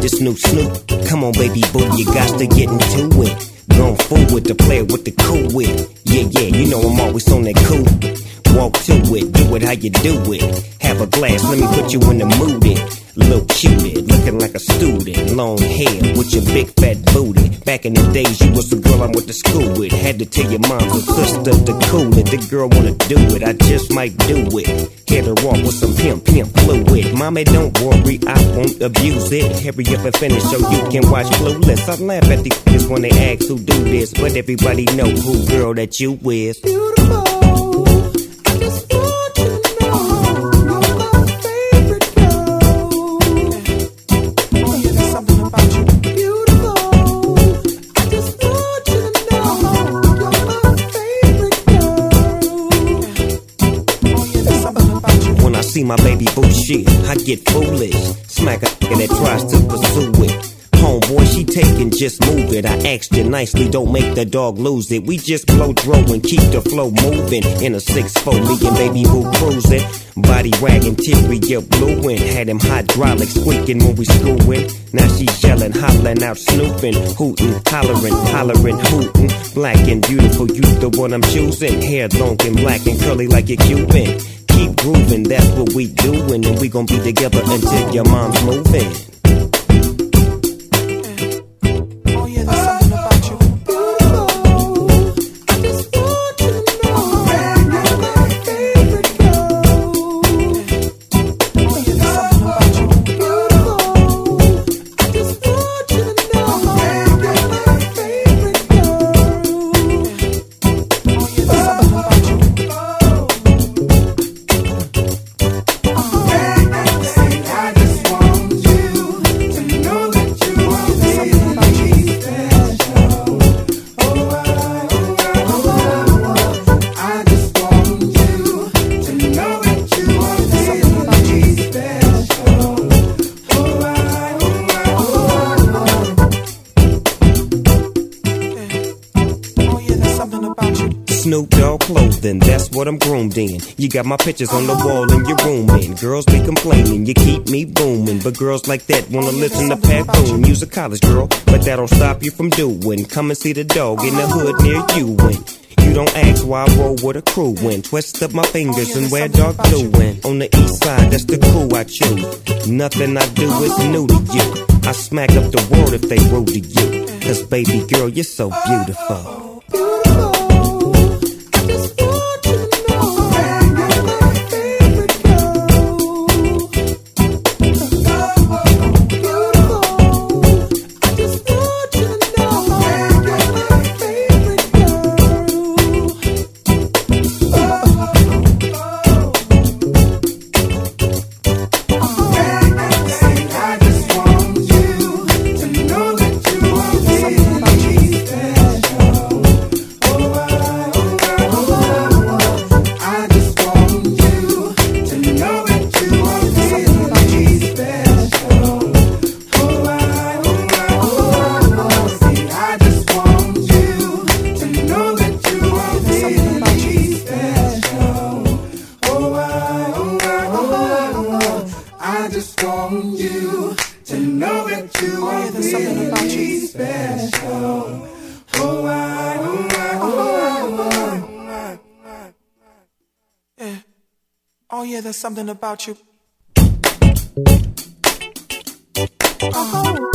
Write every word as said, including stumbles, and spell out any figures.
This new Snoop, come on baby boo, you got to get into it. Going forward to play with the cool wit. Yeah, yeah, you know I'm always on that cool. Walk to it, do it how you do it. Have a glass, let me put you in the mood. It. Little cutie, looking like a student. Long hair with your big fat booty. Back in the days, you was the girl I went to school with. Had to tell your mom or sister to cool it. The girl wanna do it, I just might do it. Hit her off with some pimp, pimp fluid. Mommy, don't worry, I won't abuse it. Hurry up and finish so you can watch Clueless. I laugh at these kids when they ask who do this, but everybody know who girl that you is. Beautiful. I just want you to know you're my favorite girl. Oh yeah, there's something about you. Beautiful. I just want you to know you're my favorite girl. Oh yeah, there's something about you. When I see my baby boo shit, I get foolish. Smack a nigga that tries to pursue it. Homeboy, she taking, just move it. I asked you nicely, don't make the dog lose it. We just blow dro and keep the flow moving. In a six four, me and baby boo cruising. Body wagging, interior blueing. Had him hydraulic squeaking when we screwing. Now she yelling, hollering out, snooping, hooting, hollering, hollering, hooting. Black and beautiful, you the one I'm choosing. Hair long and black and curly like a Cuban. Keep grooving, that's what we doing. And we gon' be together until your mom's moving. Snoop Dogg clothing, that's what I'm groomed in. You got my pictures on the wall in your room, and girls be complaining, you keep me booming. But girls like that wanna listen to Pat Boone. You's a college girl, but that don't stop you from doing. Come and see the dog in the hood near you. When you don't ask why I roll with a crew, when twist up my fingers and wear dark blue. When on the east side, that's the crew I choose. Nothing I do is new to you. I smack up the world if they rude to you. Cause baby girl, you're so beautiful. Oh yeah, there's something about you. Oh.